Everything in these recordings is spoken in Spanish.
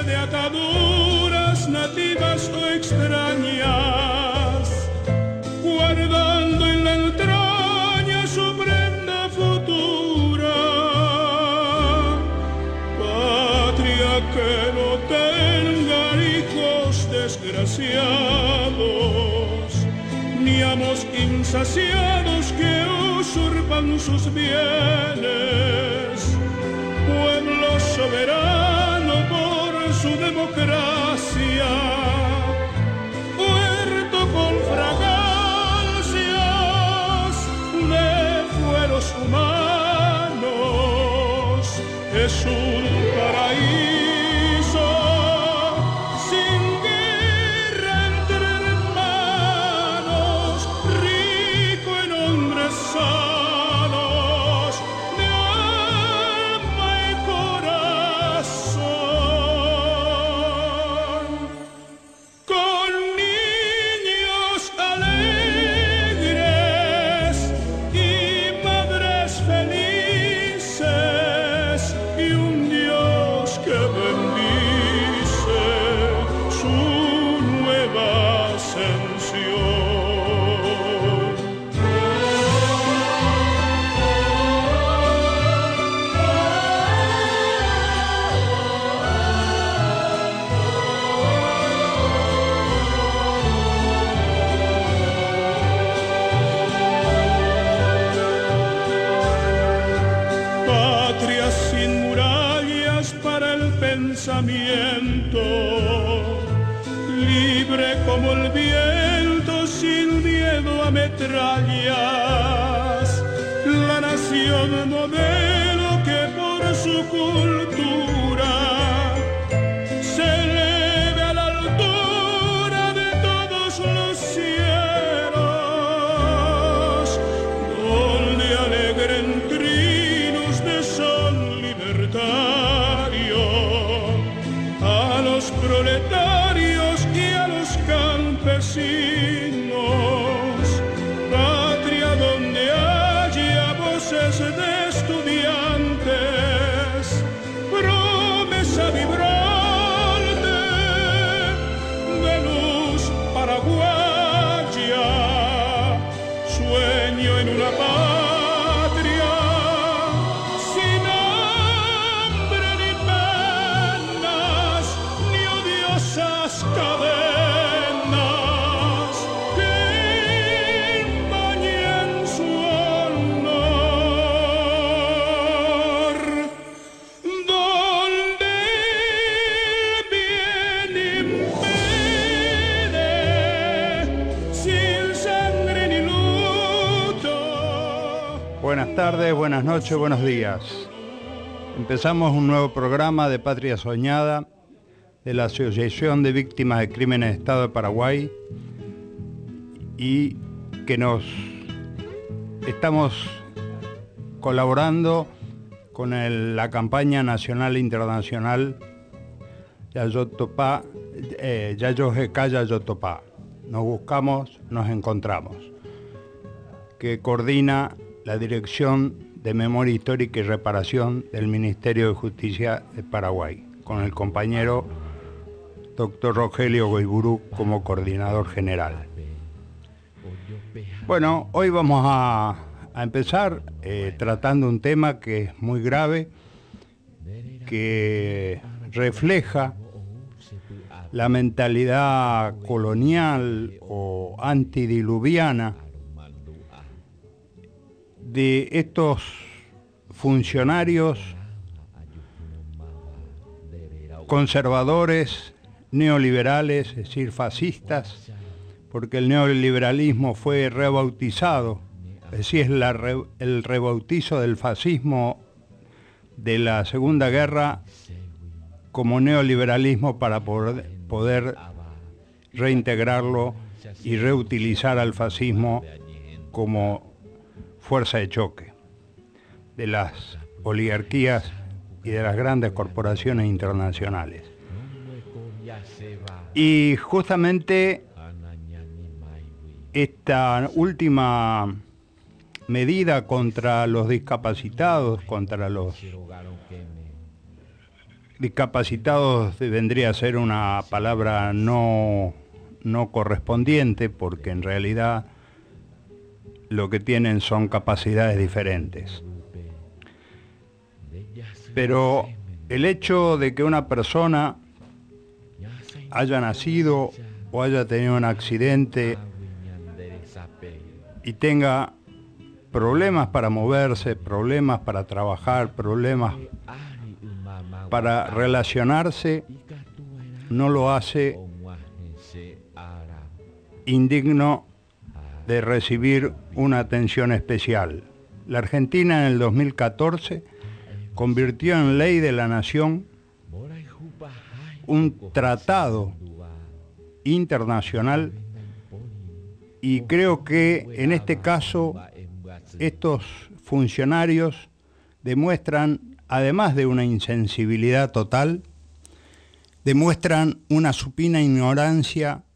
de ataduras nativas o extrañas, guardando en la entraña su prenda futura. Patria que no tenga hijos desgraciados, ni amos insaciados que usurpan sus bienes. Pueblo soberano por su democracia, puerto con fragancias de fueros humanos, es un paraíso sin guerra entre hermanos, rico en hombres sanos de alma y corazón, con niños alegres y madres felices y un Dios que bendice su nueva ascensión. Patria sin murallas para el pensamiento, libre como el viento, sin miedo a metrallas, la nación modelo que por su cultura se eleve a la altura de todos los cielos, donde alegren trinos de sol libertario a los proletarios y a los campesinos. Patria donde haya voces de estudiantes, promesa vibrante de luz paraguaya, sueño en una patria sin hambre ni penas, ni odiosas cadenas que empañen su honor, donde el bien impere, sin sangre ni luto. Buenas tardes, buenas noches, buenos días. Empezamos un nuevo programa de Patria Soñada de la Asociación de Víctimas de Crímenes de Estado de Paraguay y que estamos colaborando con la campaña nacional e internacional Yayotopá, Yayojeca Yayotopá. Nos buscamos, nos encontramos, que coordina la Dirección de Memoria Histórica y Reparación del Ministerio de Justicia de Paraguay, con el compañero Dr. Rogelio Goiburú como coordinador general. Bueno, hoy vamos a empezar tratando un tema que es muy grave, que refleja la mentalidad colonial o antidiluviana de estos funcionarios conservadores, neoliberales, es decir, fascistas, porque el neoliberalismo fue rebautizado, es decir, el rebautizo del fascismo de la Segunda Guerra como neoliberalismo para poder reintegrarlo y reutilizar al fascismo como fuerza de choque de las oligarquías y de las grandes corporaciones internacionales. Y justamente esta última medida contra los discapacitados, contra los discapacitados vendría a ser una palabra no correspondiente, porque en realidad lo que tienen son capacidades diferentes. Pero el hecho de que una persona haya nacido o haya tenido un accidente y tenga problemas para moverse, problemas para trabajar, problemas para relacionarse, no lo hace indigno de recibir una atención especial. La Argentina en el 2014 convirtió en ley de la nación un tratado internacional, y creo que en este caso estos funcionarios demuestran, además de una insensibilidad total, demuestran una supina ignorancia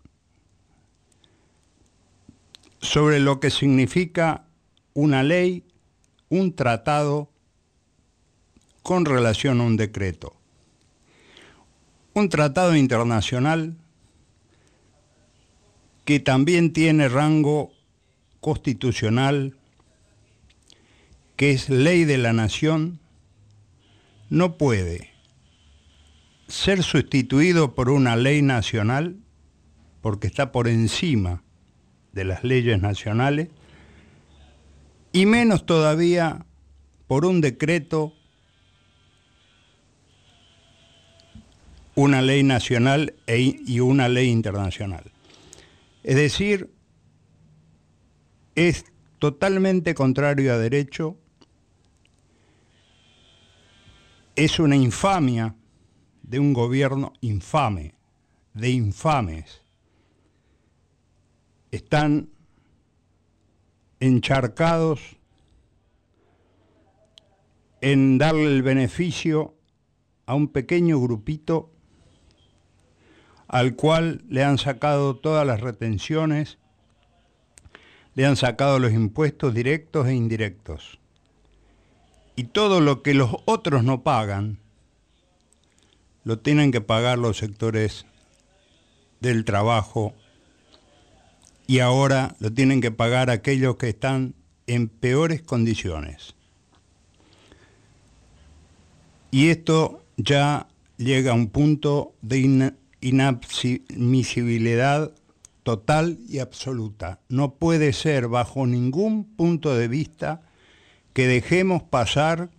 sobre lo que significa una ley, un tratado con relación a un decreto. Un tratado internacional que también tiene rango constitucional, que es ley de la nación, no puede ser sustituido por una ley nacional, porque está por encima de las leyes nacionales, y menos todavía por un decreto, una ley nacional y una ley internacional. Es decir, es totalmente contrario a derecho, es una infamia de un gobierno infame, de infames. Están encharcados en darle el beneficio a un pequeño grupito al cual le han sacado todas las retenciones, le han sacado los impuestos directos e indirectos. Y todo lo que los otros no pagan, lo tienen que pagar los sectores del trabajo, y ahora lo tienen que pagar aquellos que están en peores condiciones. Y esto ya llega a un punto de inadmisibilidad total y absoluta. No puede ser bajo ningún punto de vista que dejemos pasar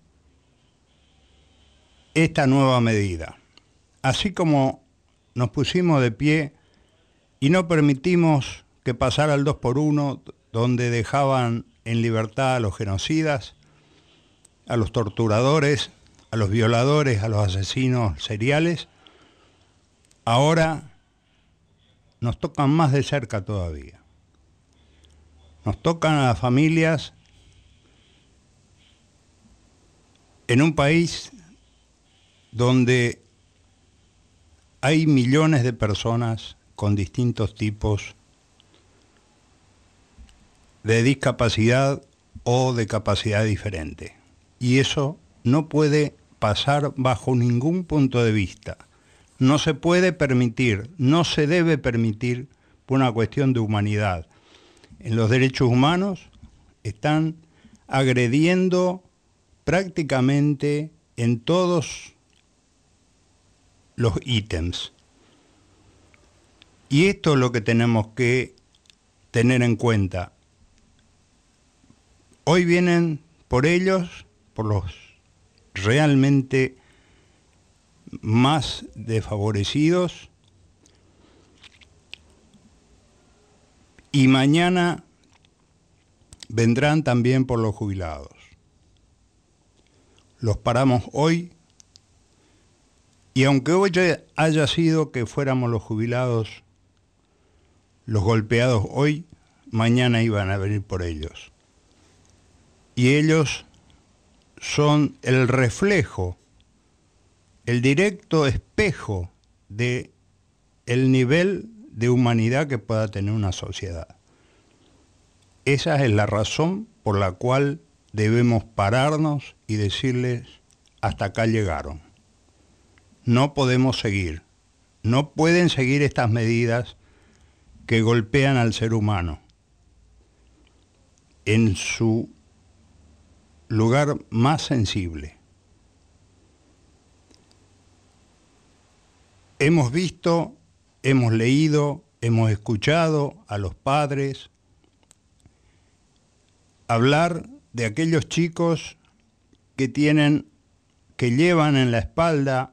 esta nueva medida. Así como nos pusimos de pie y no permitimos que pasara el 2x1, donde dejaban en libertad a los genocidas, a los torturadores, a los violadores, a los asesinos seriales, ahora nos tocan más de cerca todavía. Nos tocan a las familias en un país donde hay millones de personas con distintos tipos de discapacidad o de capacidad diferente. Y eso no puede pasar bajo ningún punto de vista. No se puede permitir, no se debe permitir por una cuestión de humanidad. En los derechos humanos están agrediendo prácticamente en todos los ítems. Y esto es lo que tenemos que tener en cuenta. Hoy vienen por ellos, por los realmente más desfavorecidos, y mañana vendrán también por los jubilados. Los paramos hoy, y aunque hoy haya sido que fuéramos los jubilados los golpeados hoy, mañana iban a venir por ellos. Y ellos son el reflejo, el directo espejo de el nivel de humanidad que pueda tener una sociedad. Esa es la razón por la cual debemos pararnos y decirles: hasta acá llegaron. no podemos seguir. No pueden seguir estas medidas que golpean al ser humano en su lugar más sensible. Hemos visto, hemos leído, hemos escuchado a los padres hablar de aquellos chicos que llevan en la espalda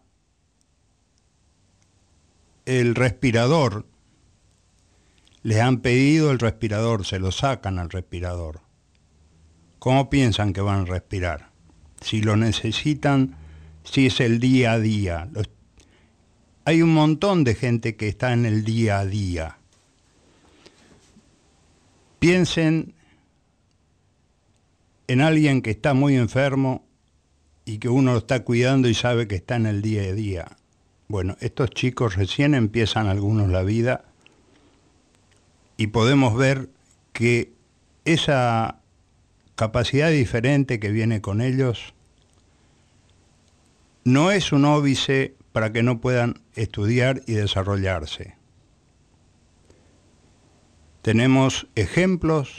el respirador. Les han pedido el respirador, se lo sacan al respirador. ¿Cómo piensan que van a respirar? Si lo necesitan, si es el día a día. Hay un montón de gente que está en el día a día. Piensen en alguien que está muy enfermo y que uno lo está cuidando y sabe que está en el día a día. Bueno, estos chicos recién empiezan algunos la vida y podemos ver que esa capacidad diferente que viene con ellos no es un óbice para que no puedan estudiar y desarrollarse. Tenemos ejemplos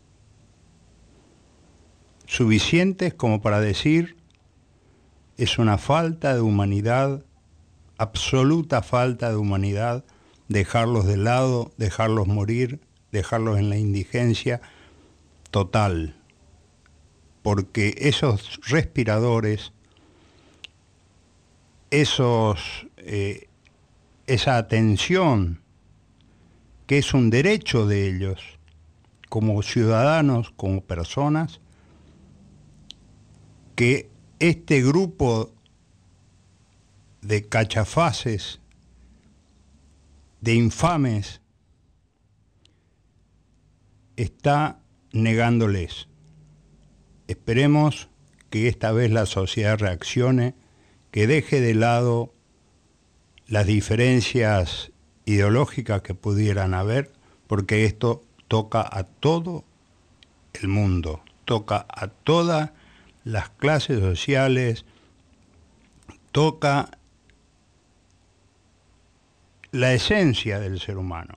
suficientes como para decir es una falta de humanidad, absoluta falta de humanidad, dejarlos de lado, dejarlos morir, dejarlos en la indigencia total, porque esos respiradores, esa atención, que es un derecho de ellos, como ciudadanos, como personas, que este grupo de cachafaces, de infames, está negándoles. Esperemos que esta vez la sociedad reaccione, que deje de lado las diferencias ideológicas que pudieran haber, porque esto toca a todo el mundo, toca a todas las clases sociales, toca la esencia del ser humano.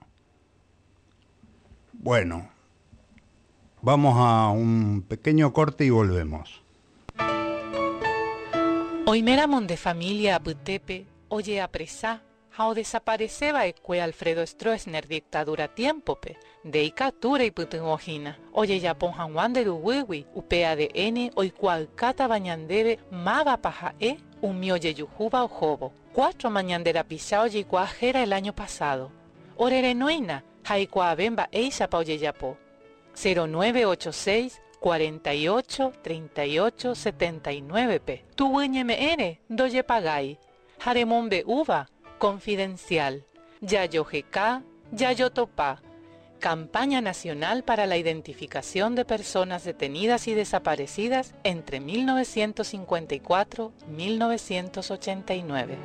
Bueno, vamos a un pequeño corte y volvemos. Oimeramon de familia a Butepe, oye apresá, hao desapareceba ecue Alfredo Stroessner dictadura tiempope, de icatura y putumojina, oye yapon hanwan de duwiwi, upea de n, oikual cata bañandebe, mava paja un mioye yujuba o jobo, 4 mañandera pisao oye cuajera el año pasado, orere noina, haikua bemba eisa pa oye yapo, 0986 48 38 79 p. Tu mr doye pagai. Jaremombe uva confidencial. Yayo GK, Yayo Topá. Campaña Nacional para la Identificación de Personas Detenidas y Desaparecidas entre 1954 y 1989.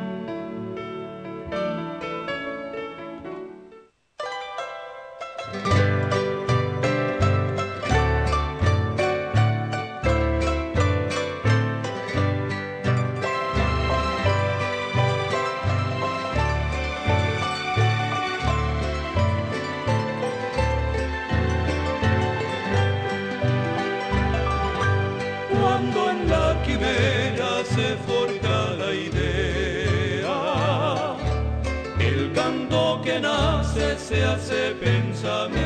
Se forja la idea, el canto que nace se hace pensamiento,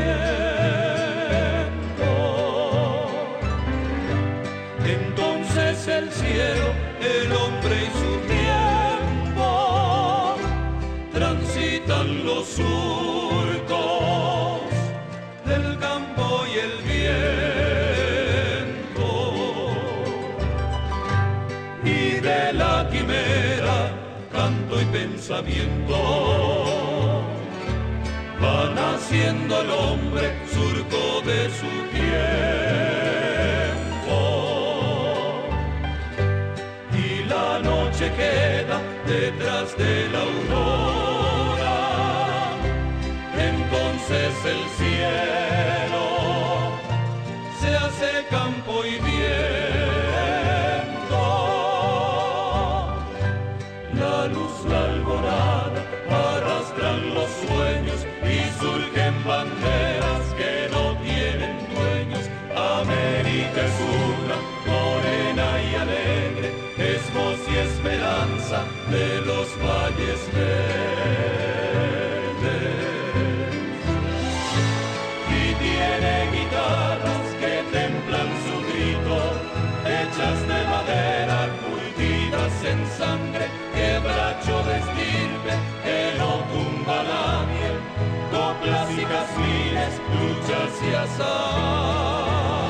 entonces el cielo, el hombre y su tiempo transitan los surcos del campo y el viento. De la quimera, canto y pensamiento, va naciendo el hombre, surco de su tiempo, y la noche queda detrás de la aurora, entonces el cielo se hace campo y viento. la luz, la alborada, arrastran los sueños y surgen banderas que no tienen dueños. América es una, morena y alegre, es voz y esperanza de los valles verdes. Y tiene guitarras que templan su grito, hechas de madera, curtidas en sangre, quebracho de estirpe que no tumba a nadie, coplas y jazmines, luchas y azares.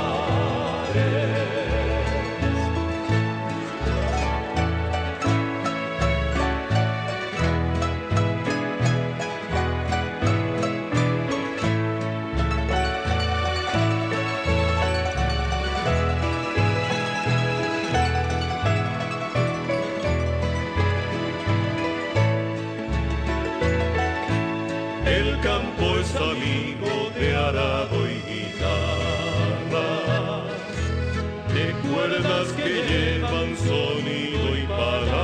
El campo es amigo de arado y guitarra, de cuerdas que llevan sonido y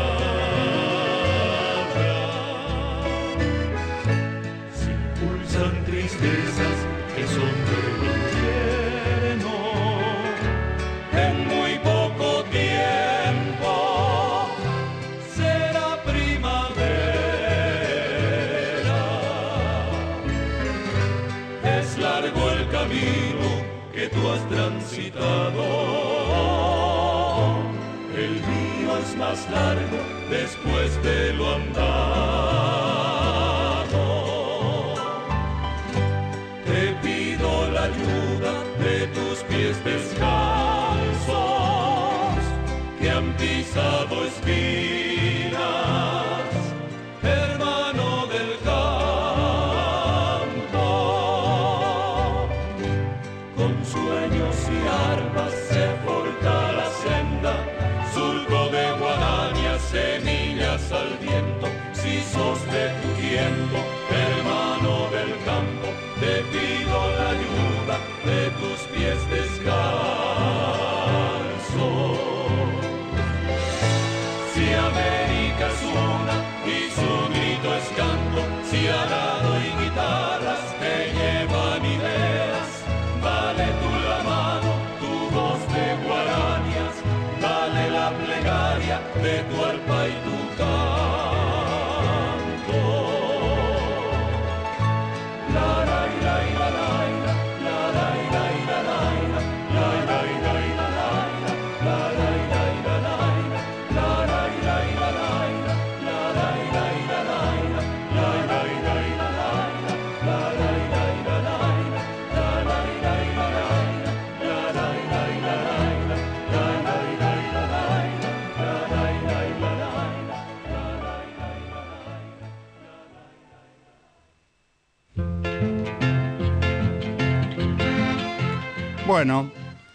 palabra. Si pulsan tristezas que son del infierno, en muy poco tiempo será primavera. Es largo el camino que tú has transitado, el mío es más largo después de lo andado. Te pido la ayuda de tus pies descalzos que han pisado espinas, hermano del campo. Con sueños y armas se forja la senda, surco de guadañas, semillas al viento. Si sos de tu tiempo, hermano del campo, te pido la ayuda de tus pies descalzos. Si América es una y su grito es canto, si arado y guitarras te llevan ideas, dale tú la mano, tu voz de guaranías, dale la plegaria de tu arpa y tu canto. La la la la la la la la la la la la la la Bueno,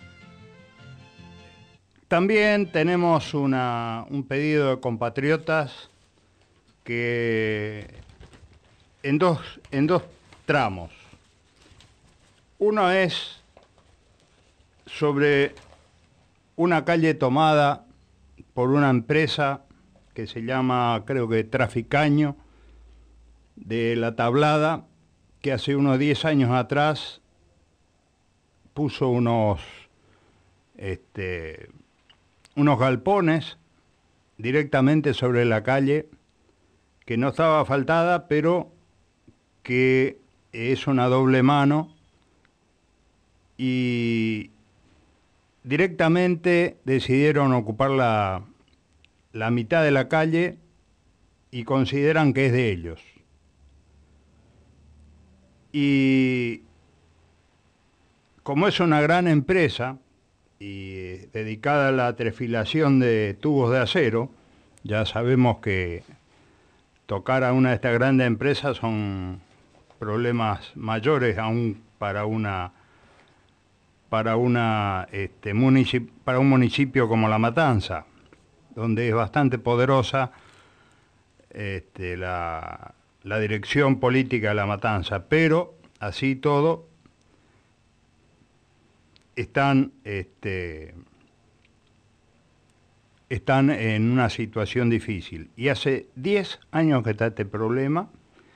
también tenemos un pedido de compatriotas que en dos tramos. Uno es sobre una calle tomada por una empresa que se llama, creo que Traficaño, de La Tablada, que hace unos 10 años atrás puso unos galpones directamente sobre la calle, que no estaba asfaltada, pero que es una doble mano, y directamente decidieron ocupar la mitad de la calle y consideran que es de ellos. Y como es una gran empresa y dedicada a la trefilación de tubos de acero, ya sabemos que tocar a una de estas grandes empresas son problemas mayores aún para un municipio como La Matanza, donde es bastante poderosa la dirección política de La Matanza, pero así todo están están en una situación difícil. Y hace 10 años que está este problema,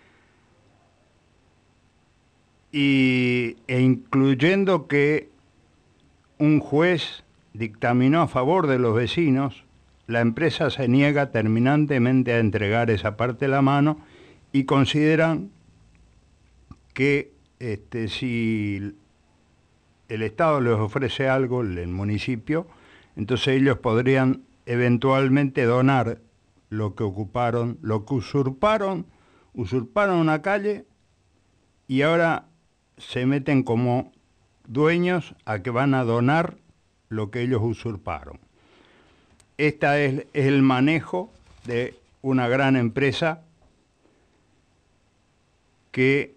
e incluyendo que un juez dictaminó a favor de los vecinos, la empresa se niega terminantemente a entregar esa parte de la mano y consideran que si el Estado les ofrece algo, el municipio, entonces ellos podrían eventualmente donar lo que ocuparon, lo que usurparon una calle y ahora se meten como dueños a que van a donar lo que ellos usurparon. Este es el manejo de una gran empresa que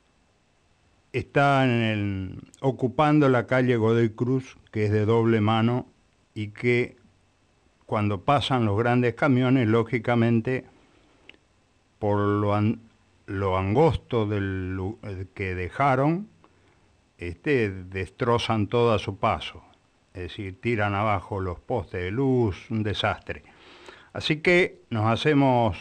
está ocupando la calle Godoy Cruz, que es de doble mano, y que cuando pasan los grandes camiones, lógicamente, por lo angosto que dejaron, destrozan todo a su paso. Es decir, tiran abajo los postes de luz, un desastre. Así que nos hacemos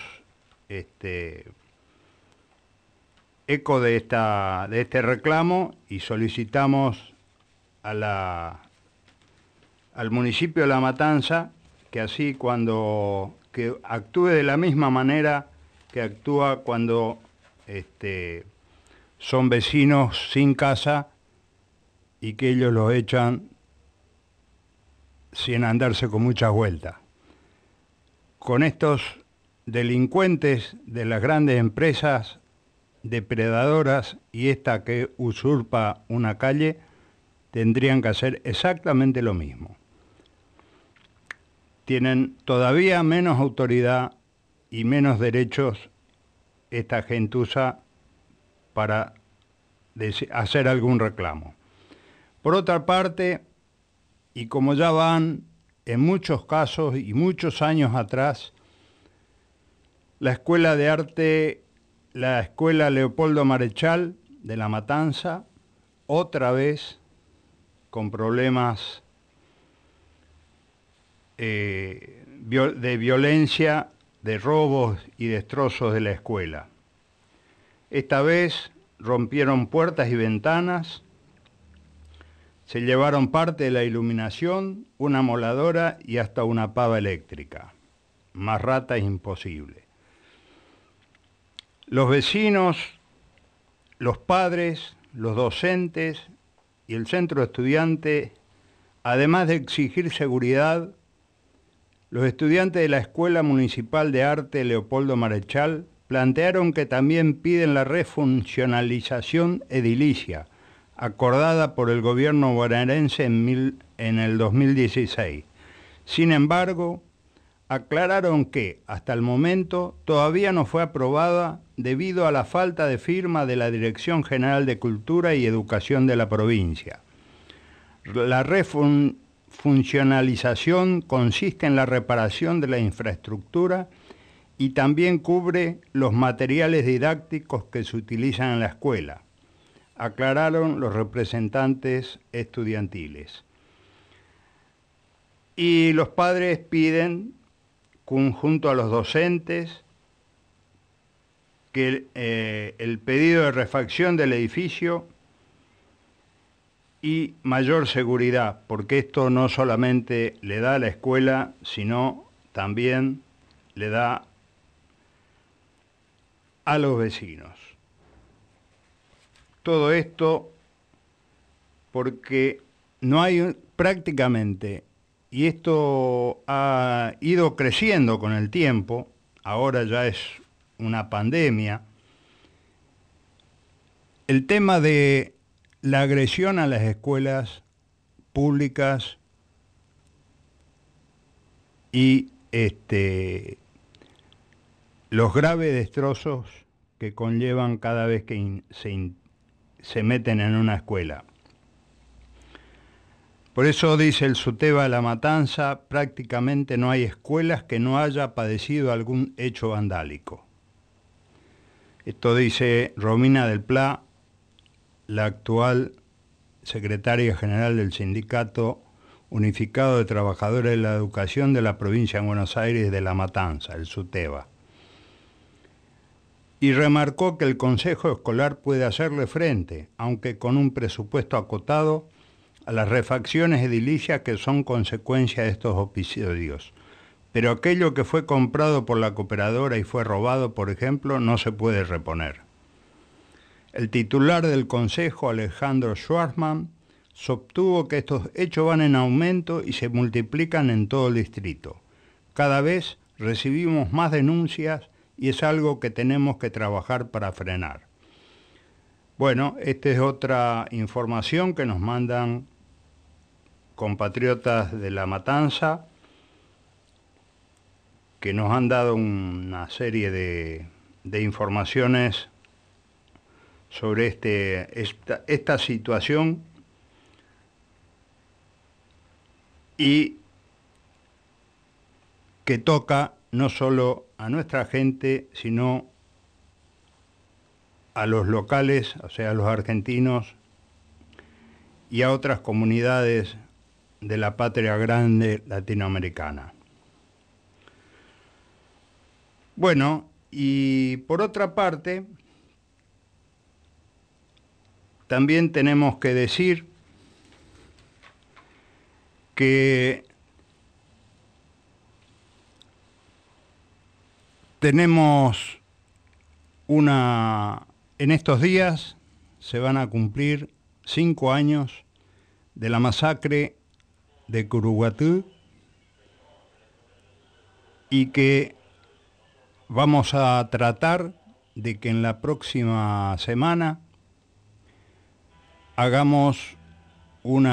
eco de este reclamo y solicitamos al municipio de La Matanza que así que actúe de la misma manera que actúa cuando son vecinos sin casa y que ellos los echan sin andarse con muchas vueltas. Con estos delincuentes de las grandes empresas depredadoras y esta que usurpa una calle, tendrían que hacer exactamente lo mismo. Tienen todavía menos autoridad y menos derechos esta gentuza para hacer algún reclamo. Por otra parte, y como ya van en muchos casos y muchos años atrás, la Escuela de Arte, la Escuela Leopoldo Marechal de La Matanza, otra vez con problemas de violencia, de robos y destrozos de la escuela. Esta vez rompieron puertas y ventanas, se llevaron parte de la iluminación, una moladora y hasta una pava eléctrica. Más rata es imposible. Los vecinos, los padres, los docentes y el centro de estudiantes, además de exigir seguridad, los estudiantes de la Escuela Municipal de Arte Leopoldo Marechal plantearon que también piden la refuncionalización edilicia, acordada por el gobierno bonaerense en el 2016. Sin embargo, aclararon que, hasta el momento, todavía no fue aprobada debido a la falta de firma de la Dirección General de Cultura y Educación de la provincia. La refuncionalización consiste en la reparación de la infraestructura y también cubre los materiales didácticos que se utilizan en la escuela, aclararon los representantes estudiantiles. Y los padres piden, junto a los docentes, que el pedido de refacción del edificio y mayor seguridad, porque esto no solamente le da a la escuela, sino también le da a los vecinos. Todo esto porque no hay prácticamente, y esto ha ido creciendo con el tiempo, ahora ya es una pandemia, el tema de la agresión a las escuelas públicas y los graves destrozos que conllevan cada vez que se meten en una escuela. Por eso dice el SUTEBA de La Matanza, prácticamente no hay escuelas que no haya padecido algún hecho vandálico. Esto dice Romina del Pla, la actual secretaria general del Sindicato Unificado de Trabajadores de la Educación de la Provincia de Buenos Aires de La Matanza, el SUTEBA. Y remarcó que el Consejo Escolar puede hacerle frente, aunque con un presupuesto acotado, a las refacciones edilicias que son consecuencia de estos episodios. Pero aquello que fue comprado por la cooperadora y fue robado, por ejemplo, no se puede reponer. El titular del Consejo, Alejandro Schwarzman, sostuvo que estos hechos van en aumento y se multiplican en todo el distrito. Cada vez recibimos más denuncias y es algo que tenemos que trabajar para frenar. Bueno, esta es otra información que nos mandan compatriotas de La Matanza, que nos han dado una serie de informaciones sobre esta situación y que toca no solo a nuestra gente, sino a los locales, o sea, a los argentinos y a otras comunidades de la patria grande latinoamericana. Bueno, y por otra parte, también tenemos que decir que tenemos en estos días se van a cumplir 5 años de la masacre de Curuguatú y que vamos a tratar de que en la próxima semana hagamos un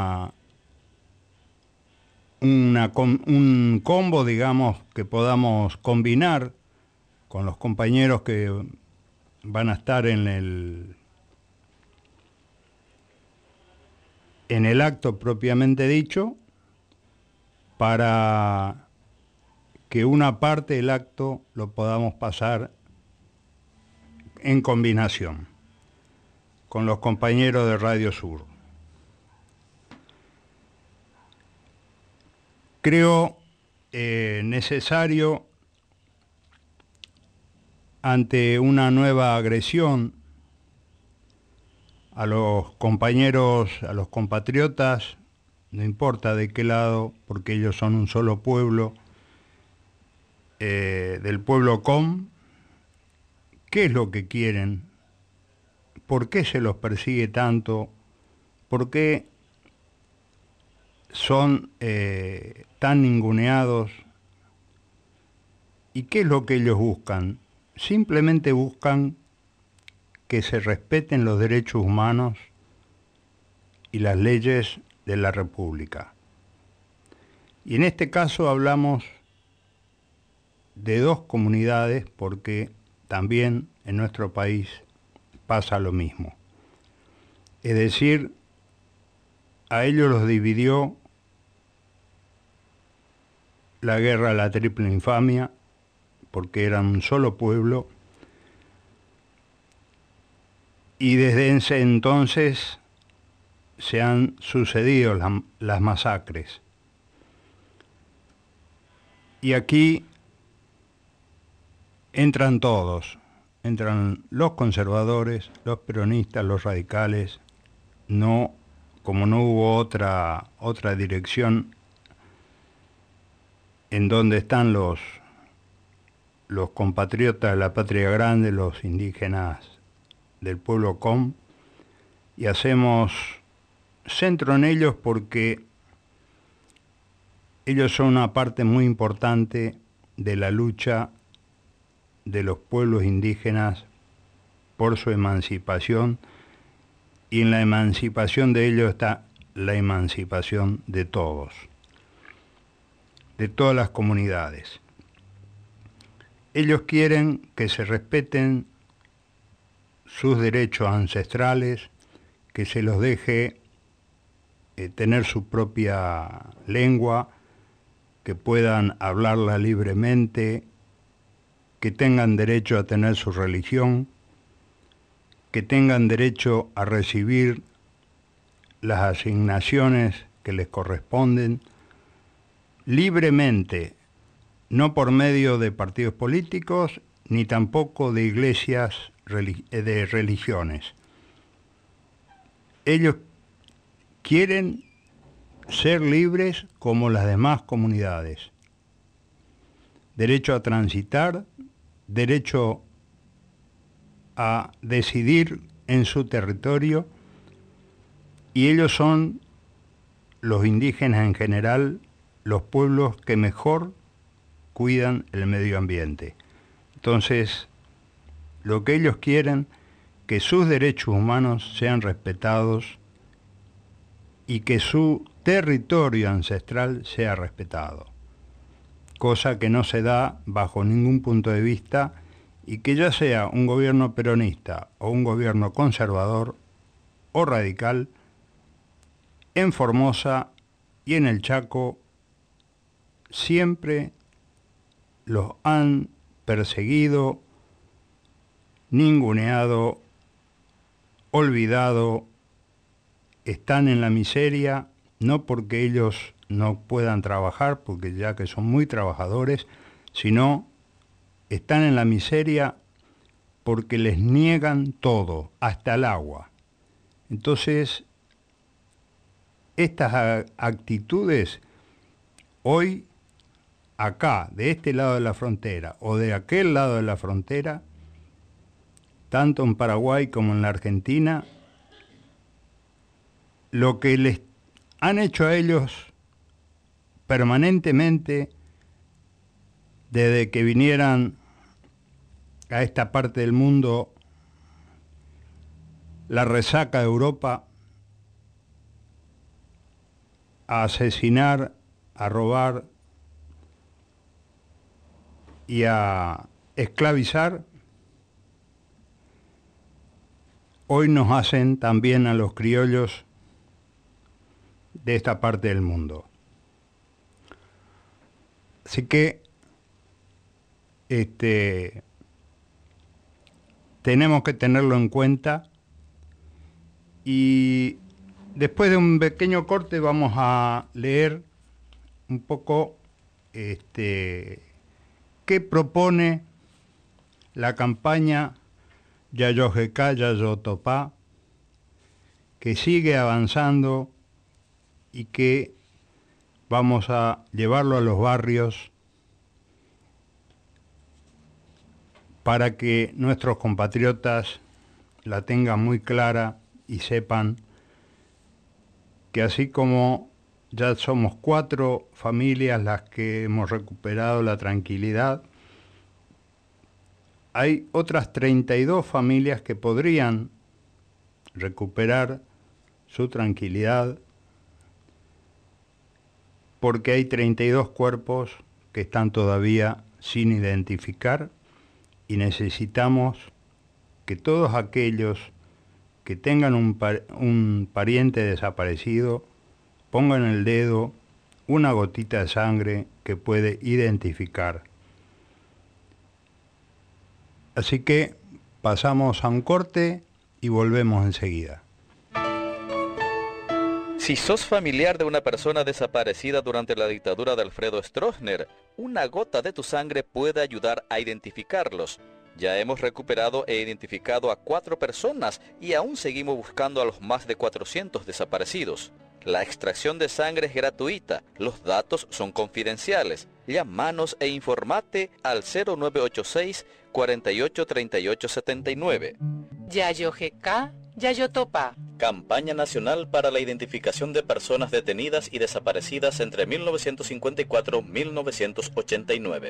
combo, digamos, que podamos combinar con los compañeros que van a estar en el acto propiamente dicho, para que una parte del acto lo podamos pasar en combinación con los compañeros de Radio Sur. Creo necesario, ante una nueva agresión a los compañeros, a los compatriotas, no importa de qué lado, porque ellos son un solo pueblo, del pueblo com, ¿qué es lo que quieren? ¿Por qué se los persigue tanto? ¿Por qué son tan ninguneados? ¿Y qué es lo que ellos buscan? Simplemente buscan que se respeten los derechos humanos y las leyes de la República. Y en este caso hablamos de dos comunidades porque también en nuestro país pasa lo mismo. Es decir, a ellos los dividió la guerra de la triple infamia, porque eran un solo pueblo, y desde ese entonces se han sucedido las masacres. Y aquí entran todos, entran los conservadores, los peronistas, los radicales, como no hubo otra dirección en donde están los compatriotas de la patria grande, los indígenas del pueblo com, y hacemos centro en ellos porque ellos son una parte muy importante de la lucha de los pueblos indígenas por su emancipación, y en la emancipación de ellos está la emancipación de todos, de todas las comunidades. Ellos quieren que se respeten sus derechos ancestrales, que se los deje tener su propia lengua, que puedan hablarla libremente, que tengan derecho a tener su religión, que tengan derecho a recibir las asignaciones que les corresponden libremente, no por medio de partidos políticos ni tampoco de iglesias de religiones. Ellos quieren ser libres como las demás comunidades. Derecho a transitar, derecho a decidir en su territorio, y ellos son, los indígenas en general, los pueblos que mejor cuidan el medio ambiente. Entonces, lo que ellos quieren, que sus derechos humanos sean respetados y que su territorio ancestral sea respetado, cosa que no se da bajo ningún punto de vista, y que ya sea un gobierno peronista o un gobierno conservador o radical, en Formosa y en el Chaco siempre los han perseguido, ninguneado, olvidado, están en la miseria, no porque ellos no puedan trabajar, porque ya que son muy trabajadores, sino están en la miseria porque les niegan todo, hasta el agua. Entonces, estas actitudes hoy, acá, de este lado de la frontera o de aquel lado de la frontera, tanto en Paraguay como en la Argentina, lo que les han hecho a ellos permanentemente desde que vinieran a esta parte del mundo, la resaca de Europa, a asesinar, a robar y a esclavizar, hoy nos hacen también a los criollos de esta parte del mundo. Así que tenemos que tenerlo en cuenta, y después de un pequeño corte vamos a leer un poco qué propone la campaña Yayojeká Yayotopá, que sigue avanzando y que vamos a llevarlo a los barrios para que nuestros compatriotas la tengan muy clara y sepan que así como ya somos 4 familias las que hemos recuperado la tranquilidad, hay otras 32 familias que podrían recuperar su tranquilidad, porque hay 32 cuerpos que están todavía sin identificar, y necesitamos que todos aquellos que tengan un pariente desaparecido pongan el dedo, una gotita de sangre que puede identificar. Así que pasamos a un corte y volvemos enseguida. Si sos familiar de una persona desaparecida durante la dictadura de Alfredo Stroessner, una gota de tu sangre puede ayudar a identificarlos. Ya hemos recuperado e identificado a 4 personas y aún seguimos buscando a los más de 400 desaparecidos. La extracción de sangre es gratuita, los datos son confidenciales. Llámanos e informate al 0986 48 38 79. Yayojeká Yayotopá. Campaña Nacional para la Identificación de Personas Detenidas y Desaparecidas entre 1954 y 1989.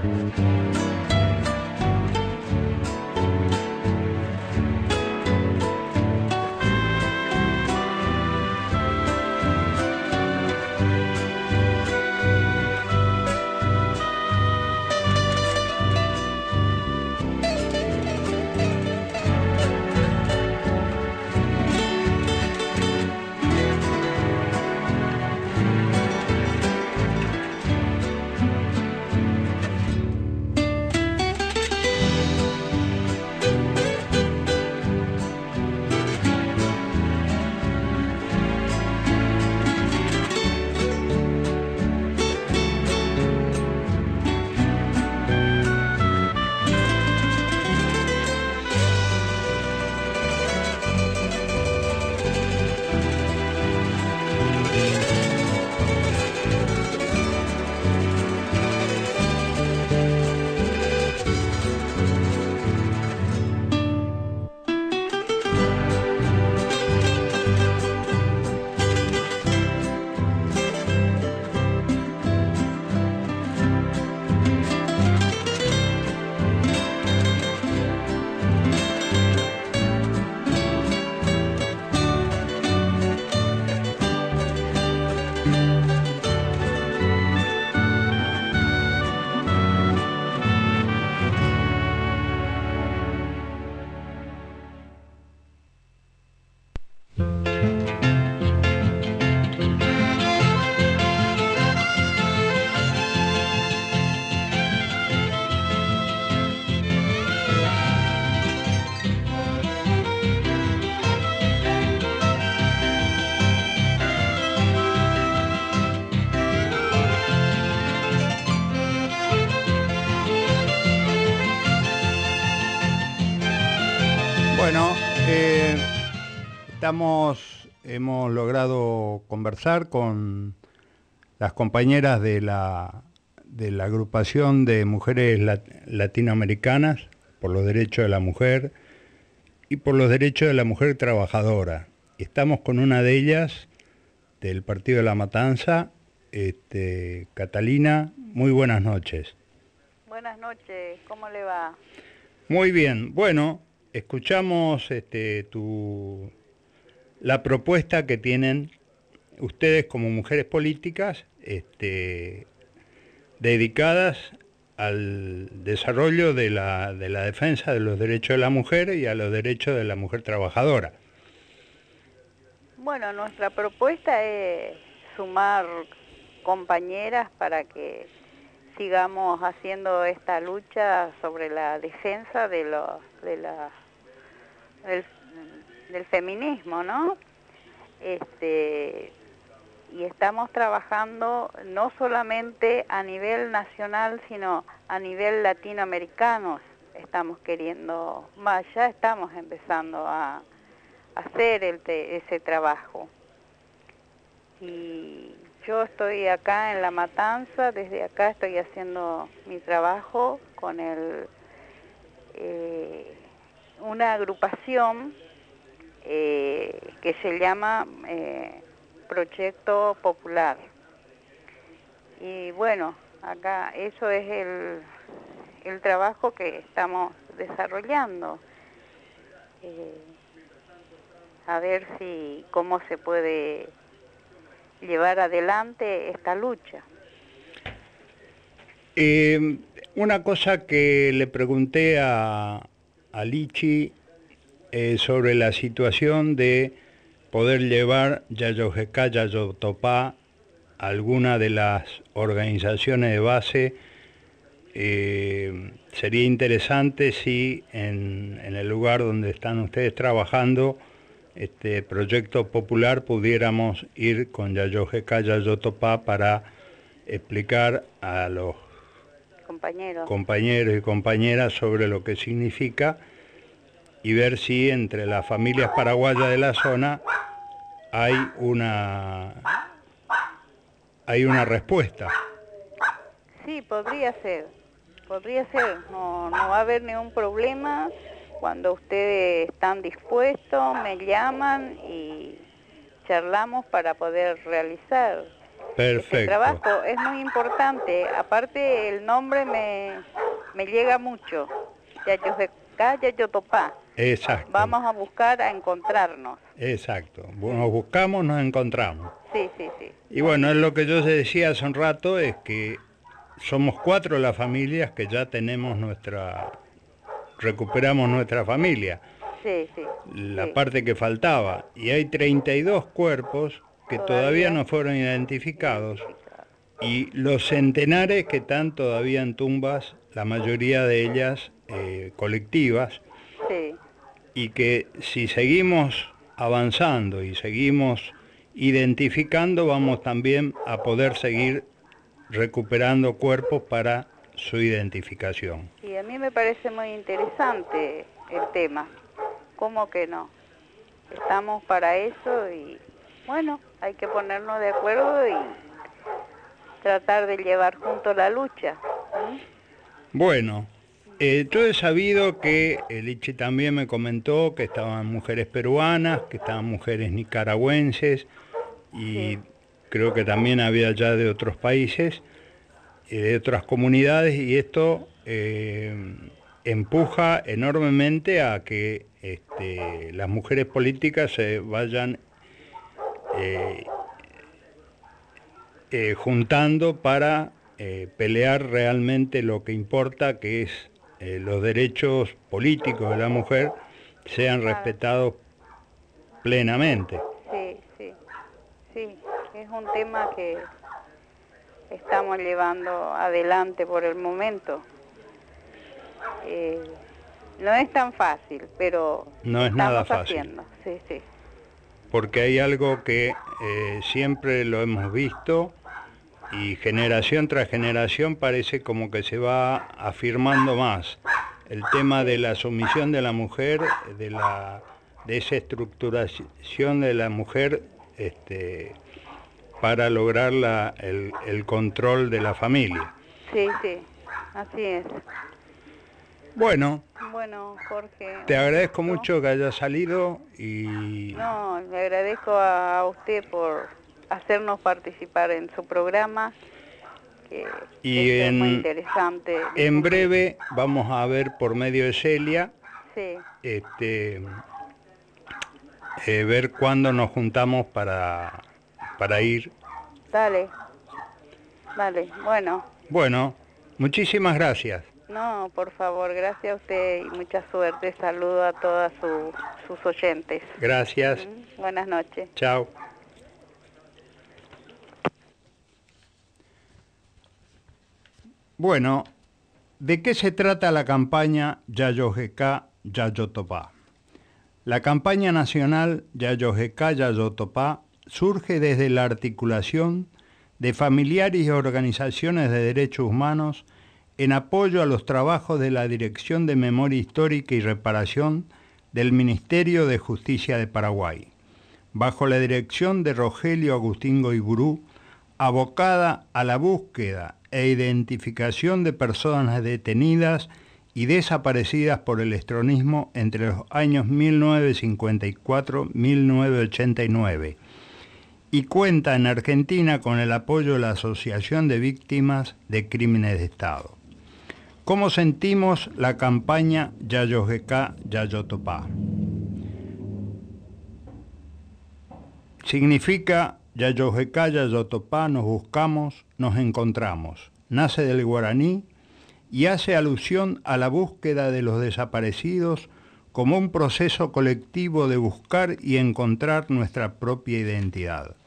Bueno, hemos logrado conversar con las compañeras de la agrupación de mujeres latinoamericanas por los derechos de la mujer y por los derechos de la mujer trabajadora. Estamos con una de ellas del Partido de la Matanza, Catalina. Muy buenas noches. Buenas noches, ¿cómo le va? Muy bien. Bueno, escuchamos la propuesta que tienen ustedes como mujeres políticas dedicadas al desarrollo de la defensa de los derechos de la mujer y a los derechos de la mujer trabajadora. Bueno, nuestra propuesta es sumar compañeras para que sigamos haciendo esta lucha sobre la defensa del feminismo, ¿no? Y estamos trabajando no solamente a nivel nacional, sino a nivel latinoamericano. Estamos queriendo más, ya estamos empezando a hacer ese trabajo. Y yo estoy acá en La Matanza, desde acá estoy haciendo mi trabajo con una agrupación que se llama Proyecto Popular. Y bueno, acá eso es el trabajo que estamos desarrollando. A ver cómo se puede llevar adelante esta lucha. Una cosa que le pregunté a Lichi sobre la situación de poder llevar Yayojeká, Yayotopá a alguna de las organizaciones de base, sería interesante si en el lugar donde están ustedes trabajando, Proyecto Popular, pudiéramos ir con Yayojeká, Yayotopá para explicar a los compañeros y compañeras sobre lo que significa y ver si entre las familias paraguayas de la zona hay una respuesta. Sí, podría ser, no va a haber ningún problema. Cuando ustedes están dispuestos, me llaman y charlamos para poder realizar. Perfecto. trabajo. Es muy importante. Aparte, el nombre me llega mucho. Yayojeka, Yayotopá. Exacto. Vamos a buscar a encontrarnos. Exacto. Nos buscamos, nos encontramos. Sí, sí, sí. Y bueno, es lo que yo decía hace un rato, es que somos 4 las familias que ya tenemos recuperamos nuestra familia. Sí, sí. La sí. parte que faltaba. Y hay 32 cuerpos que todavía no fueron identificados. Y los centenares que están todavía en tumbas, la mayoría de ellas colectivas, Sí, y que si seguimos avanzando y seguimos identificando, vamos también a poder seguir recuperando cuerpos para su identificación. y a mí me parece muy interesante el tema. ¿Cómo que no? Estamos para eso y, bueno, hay que ponernos de acuerdo y tratar de llevar juntos la lucha. Bueno, yo he sabido que Lichi también me comentó que estaban mujeres peruanas, que estaban mujeres nicaragüenses y creo que también había ya de otros países, de otras comunidades, y esto empuja enormemente a que las mujeres políticas se vayan juntando para pelear realmente lo que importa, que es los derechos políticos de la mujer sean respetados plenamente. Sí, sí, sí, es un tema que estamos llevando adelante por el momento. No es tan fácil, pero no es estamos nada fácil. haciendo. Sí, sí. Porque hay algo que siempre lo hemos visto y generación tras generación parece como que se va afirmando más. El tema de la sumisión de la mujer, de esa estructuración de la mujer para lograr el control de la familia. Sí, sí, así es. Bueno, Jorge. te agradezco mucho que hayas salido y... No, le agradezco a usted por hacernos participar en su programa, que es muy interesante. En breve vamos a ver por medio de Celia, sí. Ver cuándo nos juntamos para ir. Dale, bueno. Bueno, muchísimas gracias. No, por favor, gracias a usted y mucha suerte. Saludo a todas sus oyentes. Gracias. Buenas noches. Chao. Bueno, ¿de qué se trata la campaña Yayojeka Yayotopá? La campaña nacional Yayojeka Yayotopá surge desde la articulación de familiares y organizaciones de derechos humanos en apoyo a los trabajos de la Dirección de Memoria Histórica y Reparación del Ministerio de Justicia de Paraguay, bajo la dirección de Rogelio Agustín Goiburú, abocada a la búsqueda e identificación de personas detenidas y desaparecidas por el estronismo entre los años 1954-1989, y cuenta en Argentina con el apoyo de la Asociación de Víctimas de Crímenes de Estado. ¿Cómo sentimos la campaña Yayojeka Yayotopá? Significa Yayojeka Yayotopá, nos buscamos, nos encontramos. Nace del guaraní y hace alusión a la búsqueda de los desaparecidos como un proceso colectivo de buscar y encontrar nuestra propia identidad.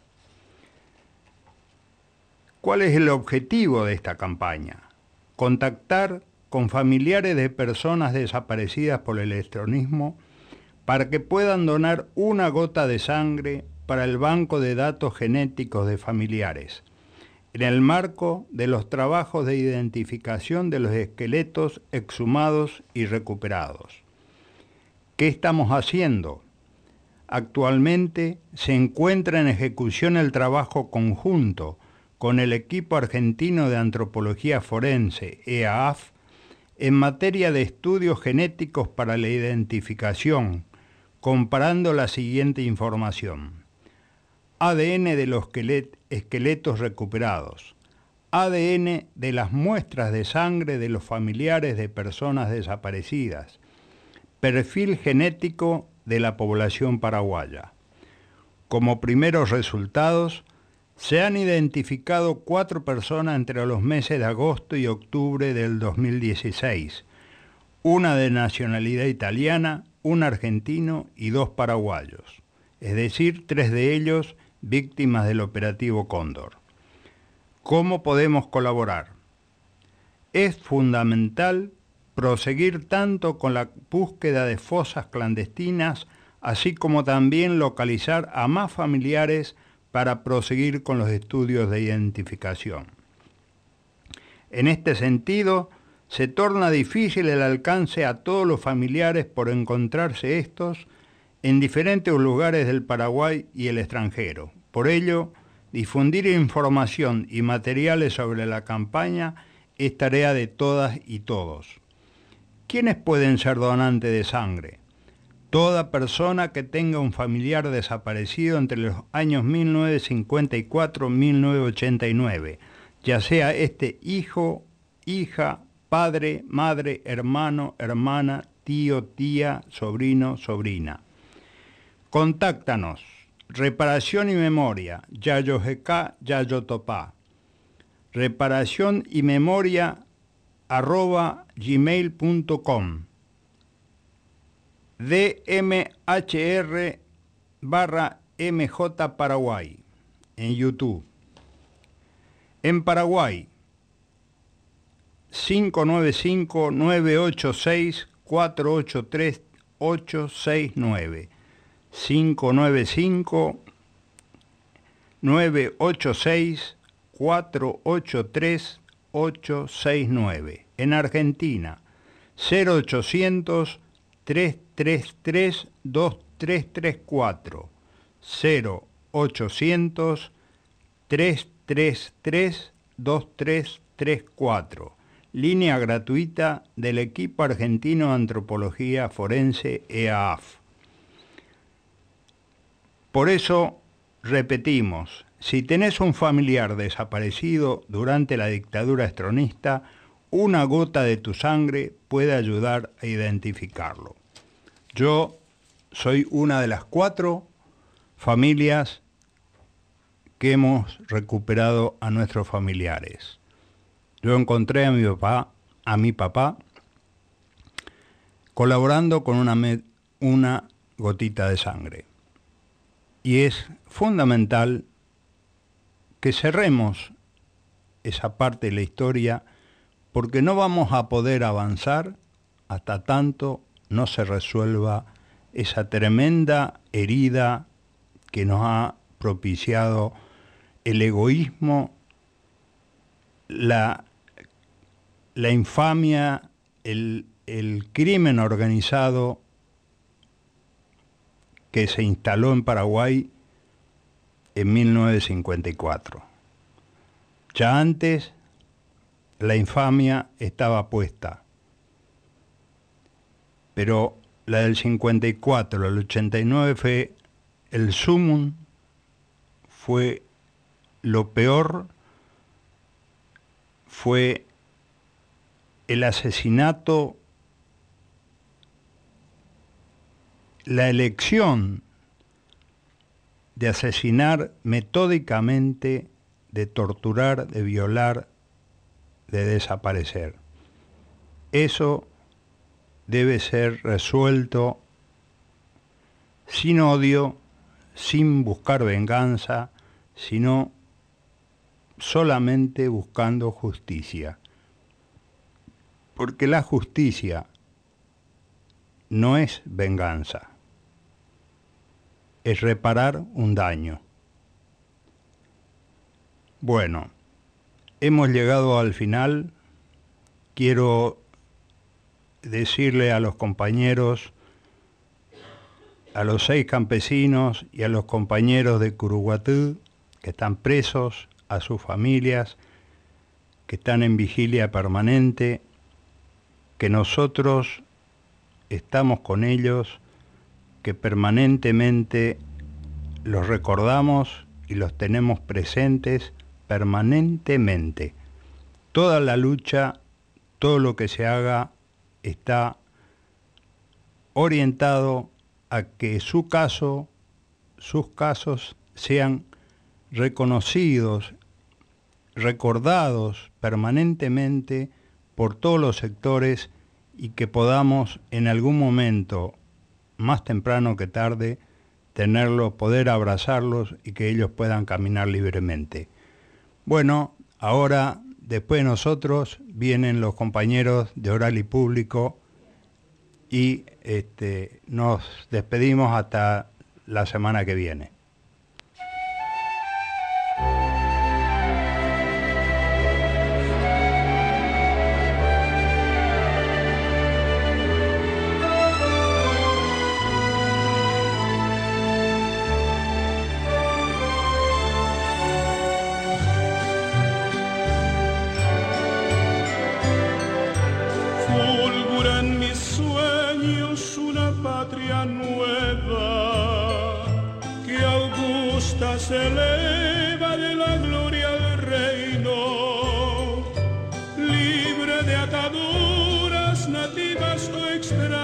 ¿Cuál es el objetivo de esta campaña? Contactar con familiares de personas desaparecidas por el estronismo para que puedan donar una gota de sangre para el banco de datos genéticos de familiares, en el marco de los trabajos de identificación de los esqueletos exhumados y recuperados. ¿Qué estamos haciendo? Actualmente se encuentra en ejecución el trabajo conjunto con el equipo argentino de antropología forense, EAAF, en materia de estudios genéticos para la identificación, comparando la siguiente información: ADN de los esqueletos recuperados, ADN de las muestras de sangre de los familiares de personas desaparecidas, perfil genético de la población paraguaya. Como primeros resultados, se han identificado 4 personas entre los meses de agosto y octubre del 2016, una de nacionalidad italiana, un argentino y 2 paraguayos, es decir, 3 de ellos víctimas del operativo Cóndor. ¿Cómo podemos colaborar? Es fundamental proseguir tanto con la búsqueda de fosas clandestinas, así como también localizar a más familiares para proseguir con los estudios de identificación. En este sentido, se torna difícil el alcance a todos los familiares por encontrarse estos en diferentes lugares del Paraguay y el extranjero. Por ello, difundir información y materiales sobre la campaña es tarea de todas y todos. ¿Quiénes pueden ser donantes de sangre? Toda persona que tenga un familiar desaparecido entre los años 1954 y 1989, ya sea este hijo, hija, padre, madre, hermano, hermana, tío, tía, sobrino, sobrina. Contáctanos. Reparación y memoria, Yayo GK, Yayo Topá. Reparación y memoria @gmail.com. DMHR/MJ Paraguay en YouTube. En Paraguay, 595-986-483-869. 595-986-483-869. En Argentina, 0800-333-2334. 0800-333-2334. Línea gratuita del equipo argentino de antropología forense EAAF. Por eso, repetimos, si tenés un familiar desaparecido durante la dictadura estronista, una gota de tu sangre puede ayudar a identificarlo. Yo soy una de las 4 familias que hemos recuperado a nuestros familiares. Yo encontré a mi papá colaborando con una gotita de sangre. Y es fundamental que cerremos esa parte de la historia, porque no vamos a poder avanzar hasta tanto no se resuelva esa tremenda herida que nos ha propiciado el egoísmo, la infamia, el crimen organizado que se instaló en Paraguay en 1954. Ya antes la infamia estaba puesta, pero la del 54, el 89 fue el sumum, fue lo peor, fue el asesinato, la elección de asesinar metódicamente, de torturar, de violar, de desaparecer. Eso debe ser resuelto sin odio, sin buscar venganza, sino solamente buscando justicia. Porque la justicia no es venganza, es reparar un daño. Bueno, hemos llegado al final. Quiero decirle a los compañeros, a los 6 campesinos y a los compañeros de Curuguatú que están presos, a sus familias que están en vigilia permanente, que nosotros estamos con ellos, que permanentemente los recordamos y los tenemos presentes permanentemente. Toda la lucha, todo lo que se haga está orientado a que sus casos sean reconocidos, recordados permanentemente por todos los sectores y que podamos en algún momento, más temprano que tarde, poder abrazarlos y que ellos puedan caminar libremente. Bueno, ahora, después de nosotros, vienen los compañeros de Oral y Público y nos despedimos hasta la semana que viene. Se eleva de la gloria del reino, libre de ataduras nativas o extrañas.